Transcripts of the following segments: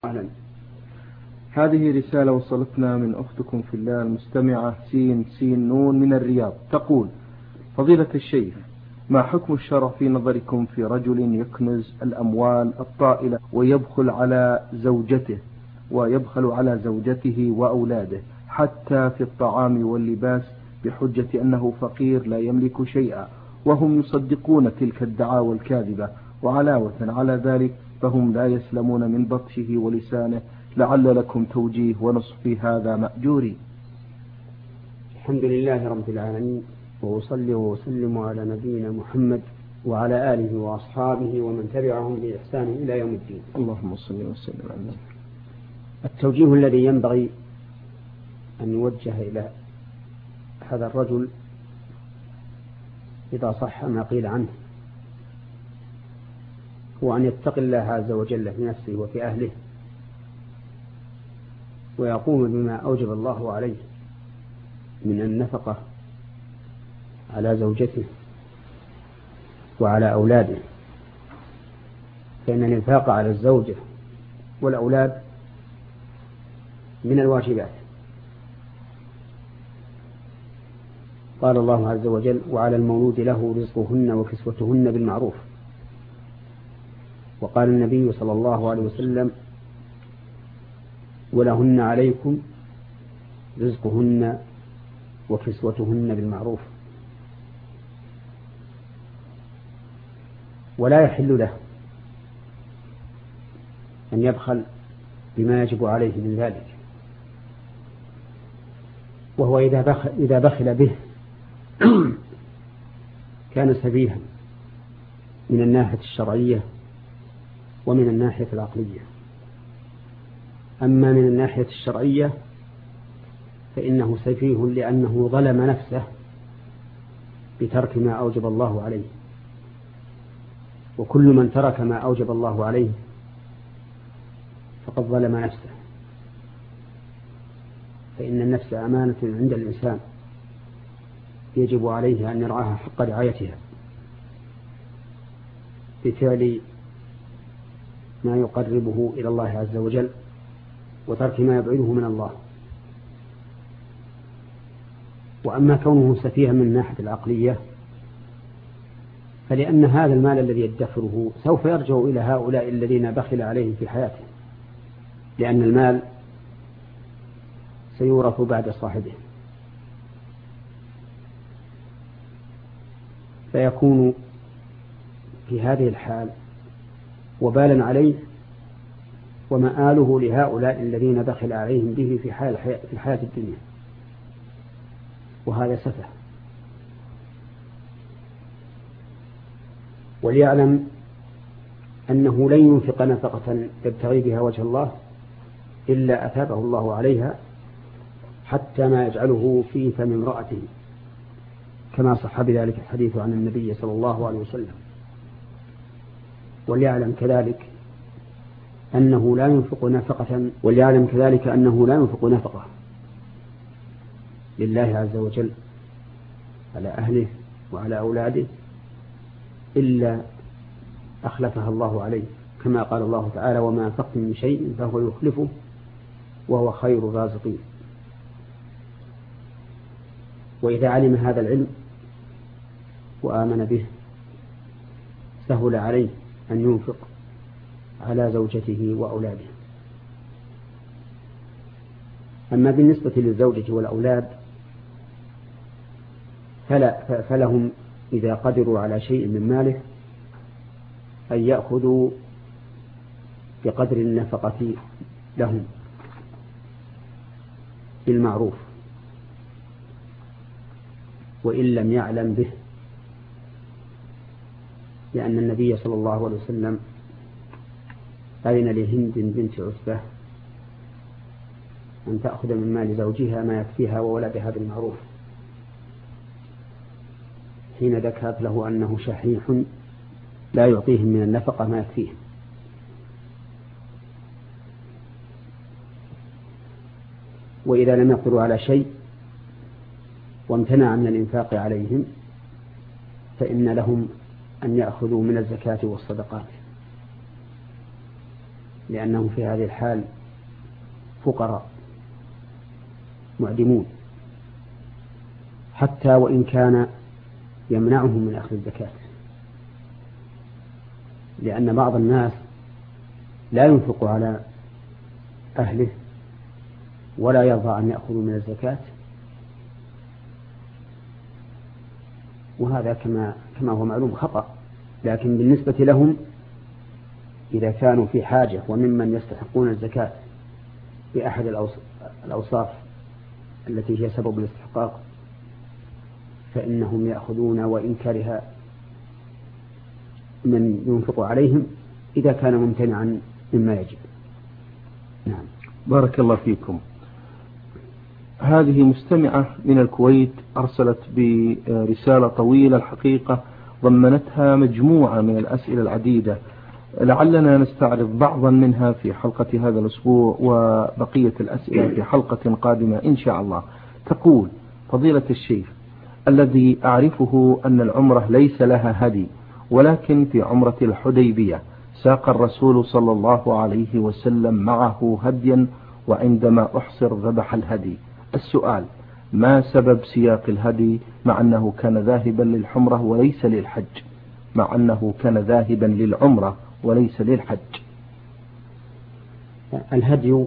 أهلا. هذه رسالة وصلتنا من أختكم في الله المستمعة سين نون من الرياض، تقول: فضيلة الشيخ، ما حكم الشرع في نظركم في رجل يكنز الأموال الطائلة ويبخل على زوجته وأولاده حتى في الطعام واللباس بحجة أنه فقير لا يملك شيئا، وهم يصدقون تلك الدعاوى الكاذبة، وعلاوة على ذلك فهم لا يسلمون من بطشه ولسانه، لعل لكم توجيه ونصح في هذا مأجوري. الحمد لله رب العالمين، وأصلي وأسلم على نبينا محمد وعلى آله وأصحابه ومن تبعهم بإحسان إلى يوم الدين. اللهم صل وسلم على النبي. التوجيه الذي ينبغي أن يوجه إلى هذا الرجل إذا صح ما قيل عنه هو أن يتقي الله عز وجل في نفسه وفي أهله، ويقوم بما أوجب الله عليه من النفقة على زوجته وعلى أولاده، فإن الإنفاق على الزوجة والأولاد من الواجبات. قال الله عز وجل: وعلى المولود له رزقهن وكسوتهن بالمعروف. وقال النبي صلى الله عليه وسلم: ولهن عليكم رزقهن وكسوتهن بالمعروف. ولا يحل له أن يبخل بما يجب عليه من ذلك، وهو إذا بخل به كان سفيها من الناحية الشرعية ومن الناحية العقلية. أما من الناحية الشرعية فإنه سفيه لأنه ظلم نفسه بترك ما أوجب الله عليه، وكل من ترك ما أوجب الله عليه فقد ظلم نفسه، فإن النفس أمانة عند الإنسان يجب عليه أن يرعاها حق رعايتها بفعل ما يقربه إلى الله عز وجل وترك ما يبعده من الله. وأما كونه سفيها من الناحية العقلية فلأن هذا المال الذي يدخره سوف يرجع إلى هؤلاء الذين بخل عليهم في حياته، لأن المال سيورث بعد صاحبه، فيكون في هذه الحال وبالا عليه ومآله لهؤلاء الذين بخل عليهم به في الحياة الدنيا، وهذا سفه. وليعلم أنه لن ينفق نفقة يبتغي بها وجه الله إلا أثابه الله عليها، حتى ما يجعله في فم امرأته، كما صح بذلك الحديث عن النبي صلى الله عليه وسلم. وليعلم كذلك أنه لا ينفق نفقة لله عز وجل على أهله وعلى أولاده إلا أخلفها الله عليه، كما قال الله تعالى: وما أنفقتم من شيء فهو يخلفه وهو خير الرازقين. وإذا علم هذا العلم وآمن به سهل عليه أن ينفق على زوجته وأولاده. أما بالنسبة للزوجة والأولاد فلهم إذا قدروا على شيء من ماله أن يأخذوا بقدر النفقة لهم بالمعروف، وإن لم يعلم به، لأن النبي صلى الله عليه وسلم أذن لهند بنت عتبة أن تأخذ من مال زوجها ما يكفيها وولدها بالمعروف، حين ذكرت له أنه شحيح لا يعطيهم من النفقة ما يكفيهم. وإذا لم يقدروا على شيء وامتنع من الإنفاق عليهم فإن لهم أن يأخذوا من الزكاة والصدقات. لأنهم في هذه الحال فقراء معدمون، حتى وإن كان يمنعهم من أخذ الزكاة، لأن بعض الناس لا ينفق على أهله ولا يرضى أن يأخذوا من الزكاة، وهذا كما هو معلوم خطأ. لكن بالنسبة لهم إذا كانوا في حاجة وممن يستحقون الزكاة بأحد الأوصاف التي هي سبب الاستحقاق فإنهم يأخذون وإن كره من ينفق عليهم إذا كان ممتنعا مما يجب. نعم. بارك الله فيكم. هذه مستمعة من الكويت أرسلت برسالة طويلة الحقيقة ضمنتها مجموعة من الأسئلة العديدة، لعلنا نستعرض بعضا منها في حلقة هذا الأسبوع وبقية الأسئلة في حلقة قادمة إن شاء الله. تقول: فضيلة الشيخ، الذي أعرفه أن العمرة ليس لها هدي، ولكن في عمرة الحديبية ساق الرسول صلى الله عليه وسلم معه هديا، وعندما أحصر ذبح الهدي. السؤال: ما سبب سياق الهدي مع أنه كان ذاهبا للعمرة وليس للحج؟ الهدي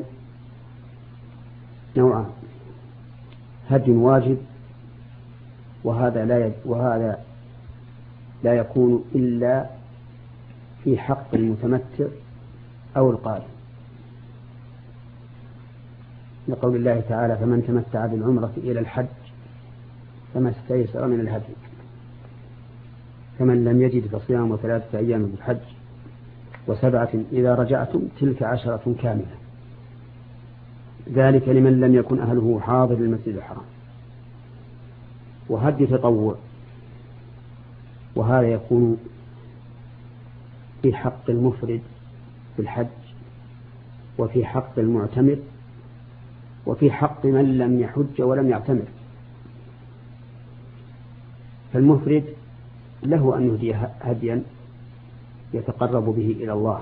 نوعان: هدي واجب، وهذا لا يكون إلا في حق المتمتع أو القارئ، لقول الله تعالى: فمن تمتع بالعمرة إلى الحج فما استيسر من الهدي، فمن لم يجد فصيام 3 أيام بالحج و7 إذا رجعتم تلك 10 كاملة، ذلك لمن لم يكن أهله حاضر المسجد الحرام. وهدي تطوع، وهذا يكون في حق المفرد بالحج، وفي حق المعتمر، وفي حق من لم يحج ولم يعتمر. فالمفرد له أن يهدي هديا يتقرب به إلى الله،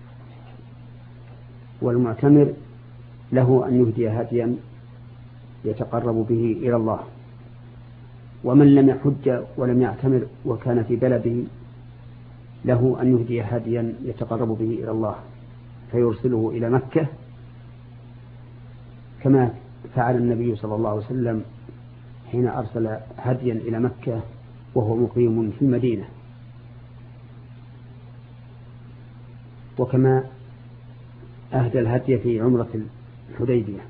والمعتمر له أن يهدي هديا يتقرب به إلى الله. ومن لم يحج ولم يعتمر وكان في بلده له أن يهدي هديا يتقرب به إلى الله فيرسله إلى مكة، كما فعل النبي صلى الله عليه وسلم حين أرسل هديا إلى مكة وهو مقيم في المدينة. وكما أهدى الهدي في عمرة الحديبية.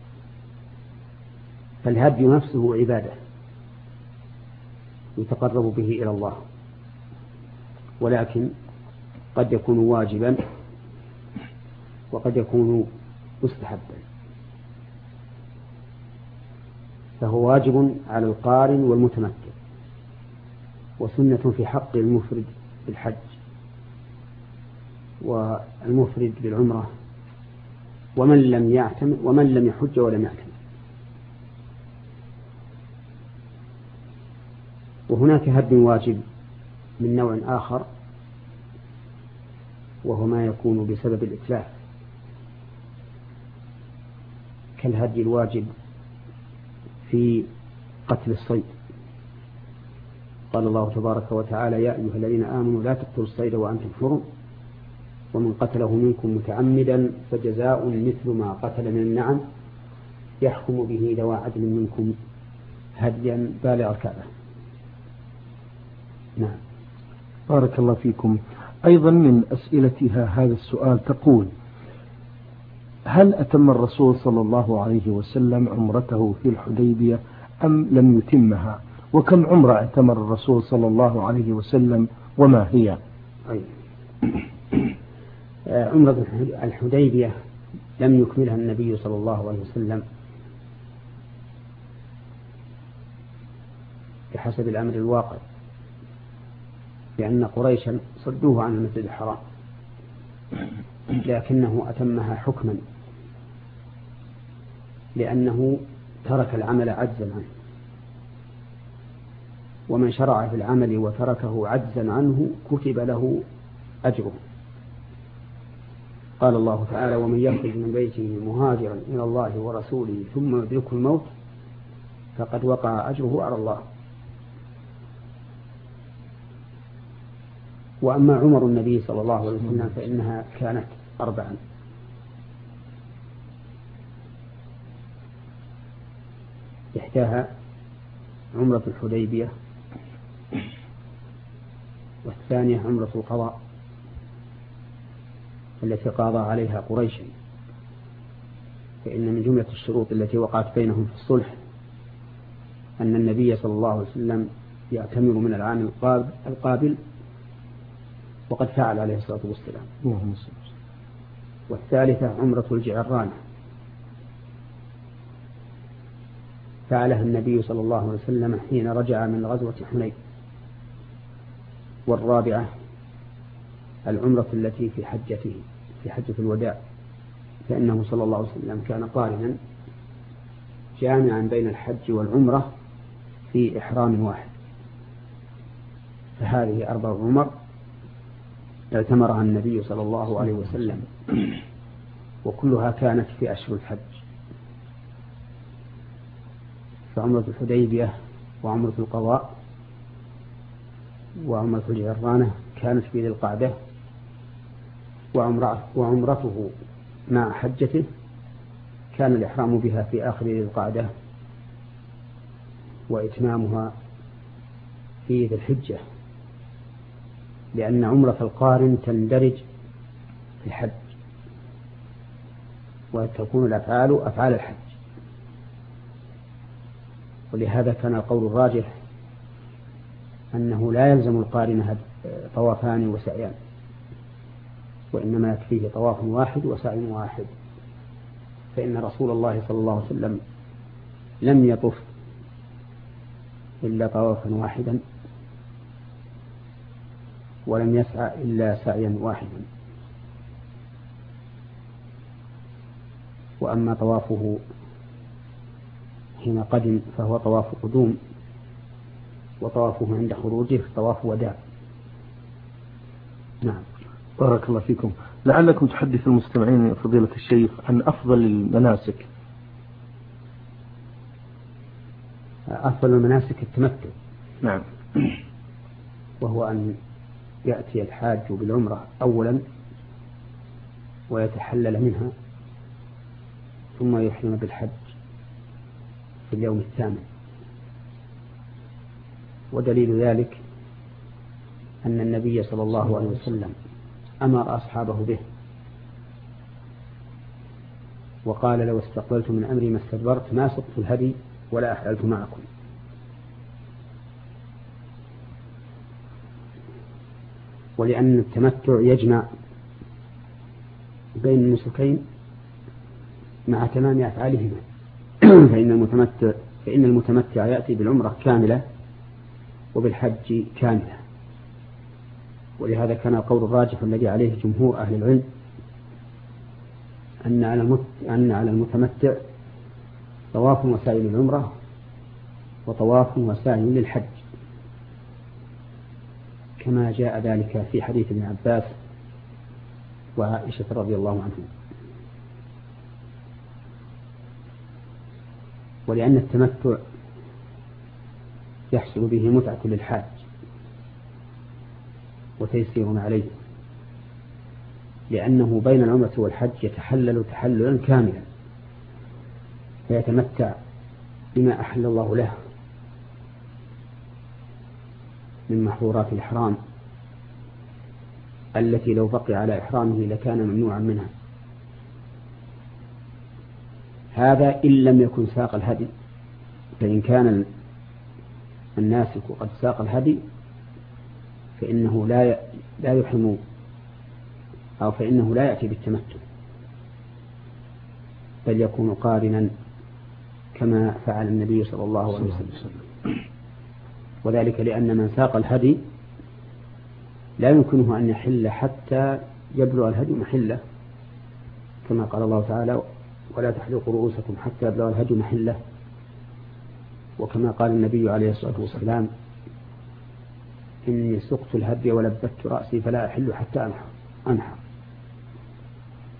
فالهدي نفسه عبادة يتقرب به إلى الله، ولكن قد يكون واجبا وقد يكون مستحبا. فهو واجب على القارن والمتمتع، وسنة في حق المفرد بالحج والمفرد بالعمرة، ومن لم يحج ولم يعتمر. وهناك هدي واجب من نوع آخر، وهو ما يكون بسبب الإتلاف، كالهدي الواجب في قتل الصيد. قال الله تبارك وتعالى: يا أيها الذين آمنوا لا تقتلوا الصيد وأنتم حرم، ومن قتله منكم متعمدا فجزاء مثل ما قتل من النعم يحكم به ذوى عدل منكم هديا بالغ الكعبة. نعم. بارك الله فيكم. أيضا من أسئلتها هذا السؤال، تقول: هل أتم الرسول صلى الله عليه وسلم عمرته في الحديبية أم لم يتمها؟ وكم عمرة اعتمر الرسول صلى الله عليه وسلم وما هي؟ عمرة الحديبية لم يكملها النبي صلى الله عليه وسلم بحسب الأمر الواقع، لأن قريشا صدوه عن المسجد الحرام، لكنه أتمها حكما، لأنه ترك العمل عجزا عنه، ومن شرع في العمل وتركه عجزا عنه كتب له أجره. قال الله تعالى: ومن يخرج من بيته مهاجرا إلى الله ورسوله ثم يدركه الموت فقد وقع أجره على الله. وأما عمر النبي صلى الله عليه وسلم فإنها كانت 4: إحداها عمرة الحديبية، والثانية عمرة القضاء التي قاضى عليها قريش، فإن من جملة الشروط التي وقعت بينهم في الصلح أن النبي صلى الله عليه وسلم يعتمر من العام القابل، وقد فعل عليه الصلاة والسلام. والثالثة عمرة الجعرانة فعلها النبي صلى الله عليه وسلم حين رجع من غزوة حنين. والرابعة العمرة التي في حجته في حجة الوداع، فإنه صلى الله عليه وسلم كان قارنا جامعا بين الحج والعمرة في إحرام واحد. فهذه 4 عمر اعتمرها النبي صلى الله عليه وسلم، وكلها كانت في أشهر الحج. فعمرة الحديبية وعمرة القضاء وعمرة الجعرانة كانت في ذي القعدة، وعمرته مع حجته كان الإحرام بها في آخر ذي القعدة، وإتمامها في ذي الحجة، لأن عمرة القارن تندرج في الحج وتكون الأفعال أفعال الحج. ولهذا كان القول الراجح أنه لا يلزم القارن طوافان وسعيان، وإنما يكفيه طواف واحد وسعي واحد، فإن رسول الله صلى الله عليه وسلم لم يطف إلا طوافا واحدا، ولم يسعى إلا سعيا واحدا. وأما طوافه حين قدم فهو طواف قدوم، وطوافه عند خروجه طواف وداع. نعم. بارك الله فيكم. لعلكم تحدث المستمعين فضيلة الشيخ عن أفضل المناسك. أفضل المناسك التمتع. نعم. وهو أن يأتي الحاج بالعمرة أولا ويتحلل منها، ثم يحرم بالحج في اليوم الثامن. ودليل ذلك أن النبي صلى الله عليه وسلم أمر أصحابه به، وقال: لو استقبلت من أمري ما استدبرت ما سقت الهدي ولا أحللت معكم. ولأن التمتع يجمع بين النسكين مع تمام أفعالهما فإن المتمتع يأتي بالعمرة كاملة وبالحج كاملة. ولهذا كان القول الراجح الذي عليه جمهور أهل العلم أن على المتمتع طواف وسعي للعمرة وطواف وسعي للحج، كما جاء ذلك في حديث ابن عباس وعائشة رضي الله عنهم. ولأن التمتع يحصل به متعة للحاج وتيسير عليه، لأنه بين العمرة والحج يتحلل تحللا كاملا، فيتمتع بما أحل الله له من محظورات الإحرام التي لو بقي على إحرامه لكان ممنوعا منها. هذا إن لم يكن ساق الهدي، فإن كان الناسك قد ساق الهدي فإنه لا يحرم، أو فإنه لا يأتي بالتمتع، بل يكون قارنا كما فعل النبي صلى الله عليه وسلم. وذلك لأن من ساق الهدي لا يمكنه أن يحل حتى يبلغ الهدي محله، كما قال الله تعالى: ولا تحلقوا رؤوسكم حتى يبلغ الهدي محله. وكما قال النبي عليه الصلاة والسلام: إني سقت الهدي ولبت رأسي فلا أحل حتى أنحر.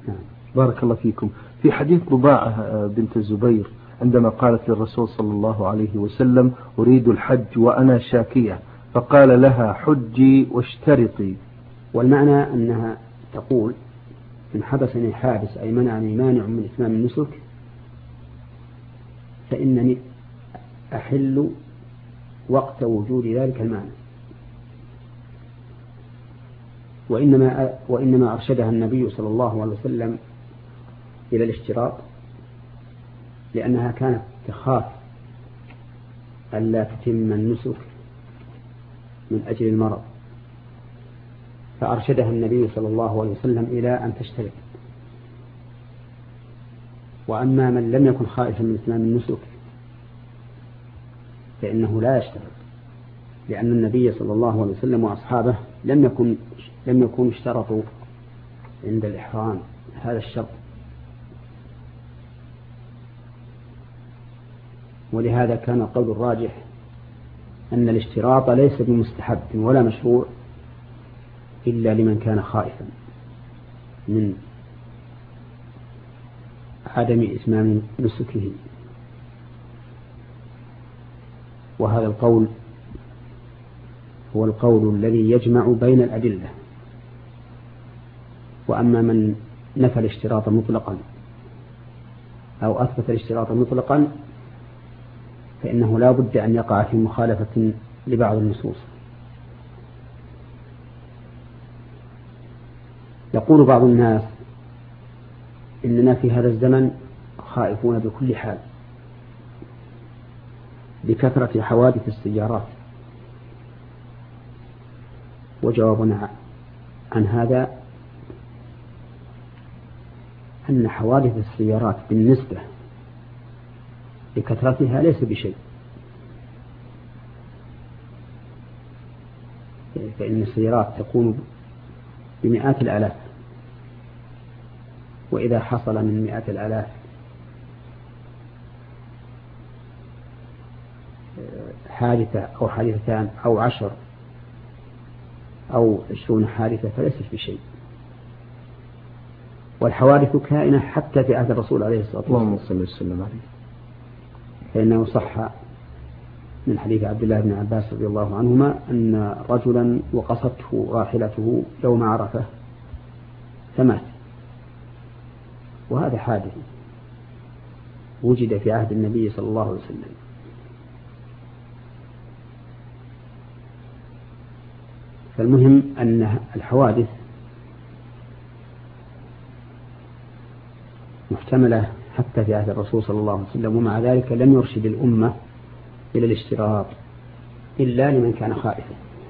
بارك الله فيكم. في حديث ضباعة بنت الزبير عندما قالت للرسول صلى الله عليه وسلم أريد الحج وأنا شاكية، فقال لها حجي واشترطي. والمعنى أنها تقول إن حبسني حابس أي منعني مانع من إتمام النسك فإنني أحل وقت وجود ذلك المعنى. وإنما أرشدها النبي صلى الله عليه وسلم إلى الاشتراط لأنها كانت تخاف ألا تتم النسك من أجل المرض، فأرشدها النبي صلى الله عليه وسلم إلى أن تشترط. وأما من لم يكن خائفا من إتمام النسك فإنه لا يشترط، لأن النبي صلى الله عليه وسلم وأصحابه لم يكونوا اشترطوا عند الإحرام هذا الشرط. ولهذا كان القول الراجح أن الاشتراط ليس بمستحب ولا مشروع إلا لمن كان خائفا من عدم إتمام نسكه. وهذا القول هو القول الذي يجمع بين الأدلة. وأما من نفى الاشتراط مطلقا أو أثبت الاشتراط مطلقا فإنه لا بد أن يقع في مخالفة لبعض النصوص. يقول بعض الناس إننا في هذا الزمن خائفون بكل حال بكثرة حوادث السيارات. وجوابنا عن هذا أن حوادث السيارات بالنسبة لكثرتها ليس بشيء، فإن السيارات تكون بمئات الآلاف، وإذا حصل من مئات الآلاف حادثة أو حادثتان أو 10 أو 20 حادثة فليست بشيء. والحوادث كائنة حتى في عهد الرسول عليه الصلاة والسلام، فإنه صح من حديث عبد الله بن عباس رضي الله عنهما أن رجلا وقصته راحلته يوم عرفة فمات، وهذا حادث وجد في عهد النبي صلى الله عليه وسلم. فالمهم أن الحوادث محتملة حتى في عهد الرسول صلى الله عليه وسلم، ومع ذلك لم يرشد الأمة إلى الاشتراط إلا لمن كان خائفا.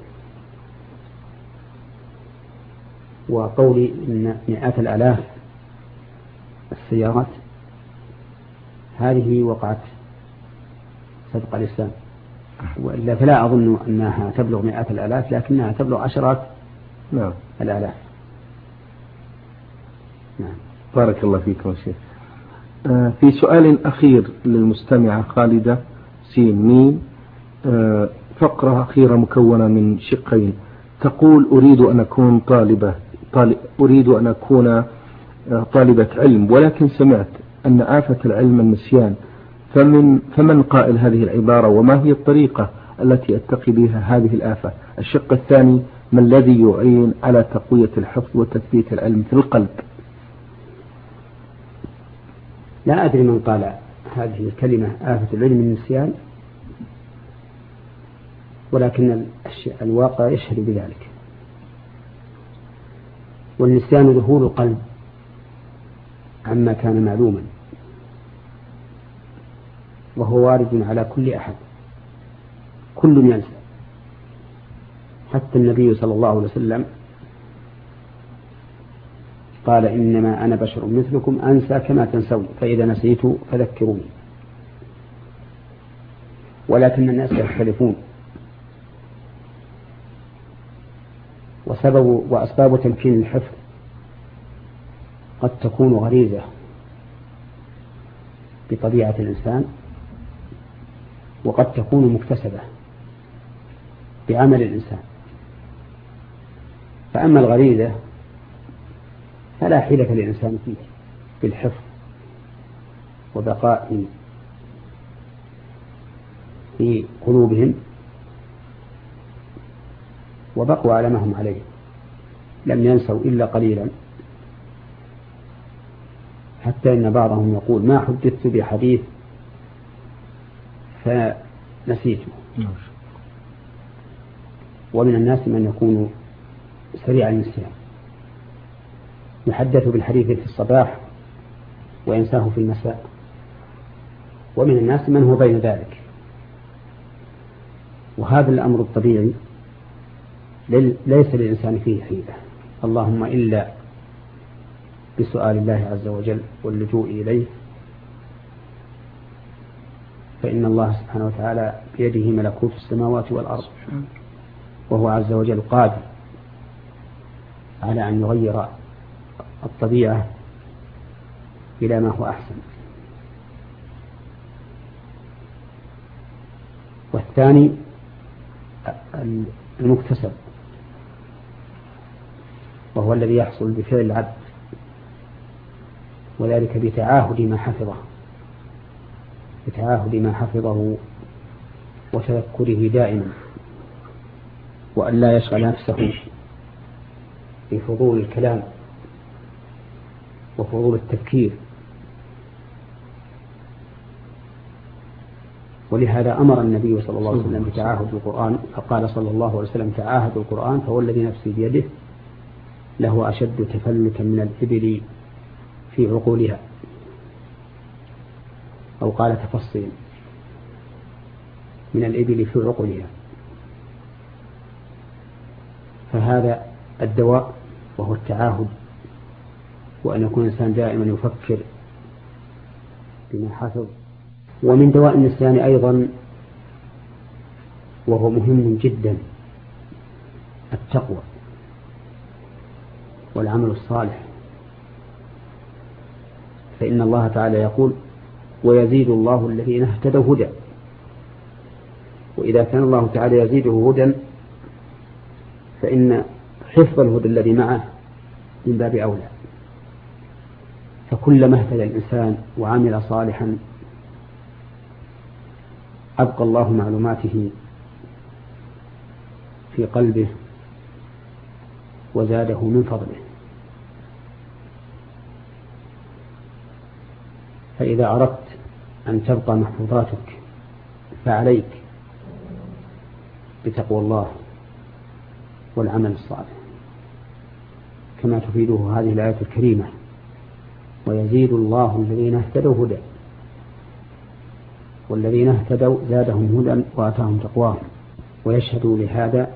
وقولي إن مئات الآلاف السيارات هذه وقعت سبق الإسلام، وإلا فلا أظن أنها تبلغ مئات الآلاف، لكنها تبلغ عشرات الآلاف. نعم. بارك الله فيكم شيخ. في سؤال أخير للمستمعة خالدة سين فقرة أخيرة مكونة من شقين. تقول أريد أن أكون طالبة علم، ولكن سمعت أن آفة العلم النسيان، فمن قائل هذه العبارة، وما هي الطريقة التي أتقي بها هذه الآفة؟ الشق الثاني: ما الذي يعين على تقوية الحفظ وتثبيت العلم في القلب؟ لا أدري من قال هذه الكلمة آفة العلم النسيان، ولكن الواقع يشهد بذلك. والنسيان ذهول القلب عما كان معلوما، وهو وارد على كل أحد، كل ينسى. حتى النبي صلى الله عليه وسلم قال إنما أنا بشر مثلكم أنسى كما تنسون، فإذا نسيت فذكروني. ولكن الناس يختلفون، وأسباب تمكين الحفظ قد تكون غريزة بطبيعة الإنسان، وقد تكون مكتسبة بعمل الإنسان. فأما الغريزة فلا حيلة للإنسان فيه بالحفظ وبقاء في قلوبهم، وبقوا على ما هم عليه، لم ينسوا إلا قليلا، حتى إن بعضهم يقول ما حدثت بحديث فنسيته. ومن الناس من يكون سريع النسيان، يحدث بالحديث في الصباح وينساه في المساء، ومن الناس من هو بين ذلك. وهذا الأمر الطبيعي ليس للإنسان فيه حيلة، اللهم إلا بسؤال الله عز وجل واللجوء إليه، فإن الله سبحانه وتعالى بيده ملكوت السماوات والأرض، وهو عز وجل قادر على أن يغير الطبيعة إلى ما هو أحسن. والثاني المكتسب، وهو الذي يحصل بفعل العبد، وذلك بتعاهد ما حفظه وتذكره دائما، وأن لا يشغل نفسه بفضول الكلام وفضول التفكير. ولهذا أمر النبي صلى الله عليه وسلم بتعاهد القرآن، فقال صلى الله عليه وسلم تعاهد القرآن فهو الذي نفسي بيده له أشد تفلتا من الإبل في عقولها، أو قال تفصيل من الإبل في عقولها. فهذا الدواء وهو التعاهد، وأن يكون الإنسان دائما يفكر بما حفظ. ومن دواء النسيان أيضا وهو مهم جدا التقوى والعمل الصالح، فإن الله تعالى يقول ويزيد الله الذين اهتدوا هدى، وإذا كان الله تعالى يزيده هدى فإن حفظ الهدى الذي معه من باب أولى. فكلما اهتدى الإنسان وعمل صالحا أبقى الله معلوماته في قلبه وزاده من فضله. فإذا أردت أن تبقى محفوظاتك فعليك بتقوى الله والعمل الصالح، كما تفيده هذه الآية الكريمة ويزيد الله الذين اهتدوا هدى، والذين اهتدوا زادهم هدى وآتاهم تقواهم. ويشهد لهذا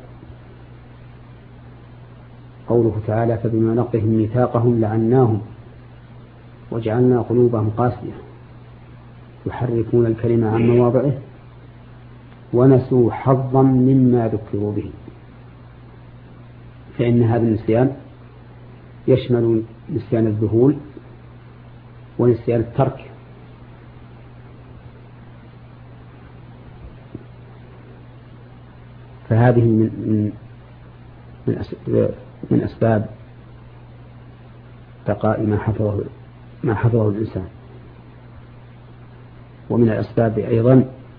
قوله تعالى فبما نقضهم ميثاقهم لعناهم وجعلنا قلوبهم قاسية يحرفون الكلمة عن مواضعه ونسوا حظا مما ذكروا به. فإن هذا النسيان يشمل نسيان الذهول ونسيان الترك. فهذه من أسباب بقاء ما حفظه الإنسان. ومن الأسباب أيضا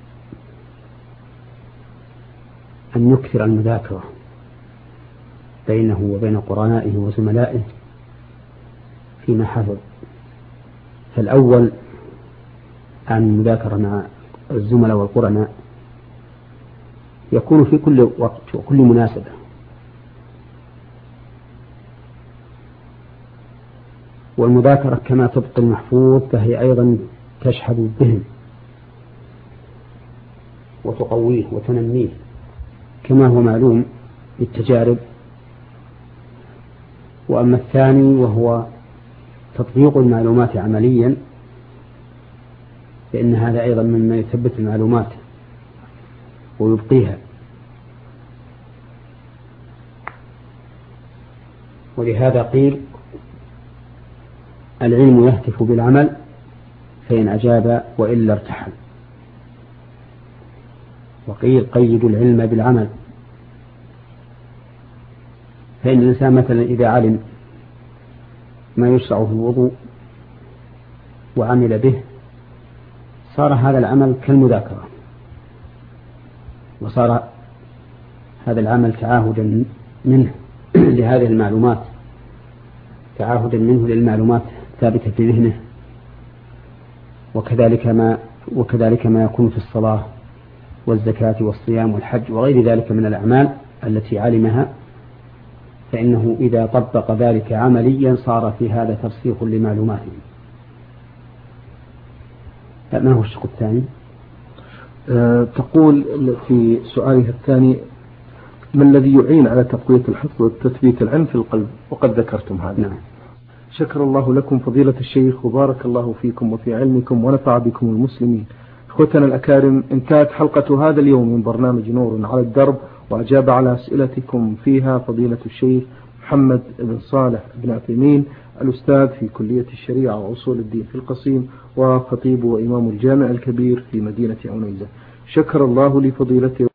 أن يكثر المذاكرة بينه وبين قرنائه وزملائه فيما حفظ. فالأول أن المذاكرة مع الزملاء والقرناء يكون في كل وقت وكل مناسبة، والمذاكرة كما تبقي المحفوظ فهي أيضا تشحذ الذهن وتقويه وتنميه كما هو معلوم بالتجارب. وأما الثاني وهو تطبيق المعلومات عمليا فإن هذا أيضا مما يثبت المعلومات ويبقيها. ولهذا قيل العلم يهتف بالعمل فإن أجاب وإلا ارتحل. وقيل قيد العلم بالعمل، فإن الإنسان مثلا إذا علم ما يشرع في الوضوء وعمل به صار هذا العمل كالمذاكرة، وصار هذا العمل تعاهدا منه لهذه المعلومات، تعاهدا منه للمعلومات ثابتة في ذهنه. وكذلك ما يكون في الصلاة والزكاة والصيام والحج وغير ذلك من الأعمال التي علمها، فإنه إذا طبق ذلك عمليا صار في هذا ترسيخ لمعلوماته. ما هو الشق الثاني؟ تقول في سؤالها الثاني: ما الذي يعين على تقوية الحفظ وتثبيت العلم في القلب؟ وقد ذكرتم هذا. نعم. شكر الله لكم فضيلة الشيخ، وبارك الله فيكم وفي علمكم ونفع بكم المسلمين. إخوتنا الأكارم، انتهت حلقة هذا اليوم من برنامج نور على الدرب، وأجاب على أسئلتكم فيها فضيلة الشيخ محمد بن صالح بن عثيمين، الأستاذ في كلية الشريعة وأصول الدين في القصيم، وخطيب وإمام الجامع الكبير في مدينة عنيزة. شكر الله لفضيلته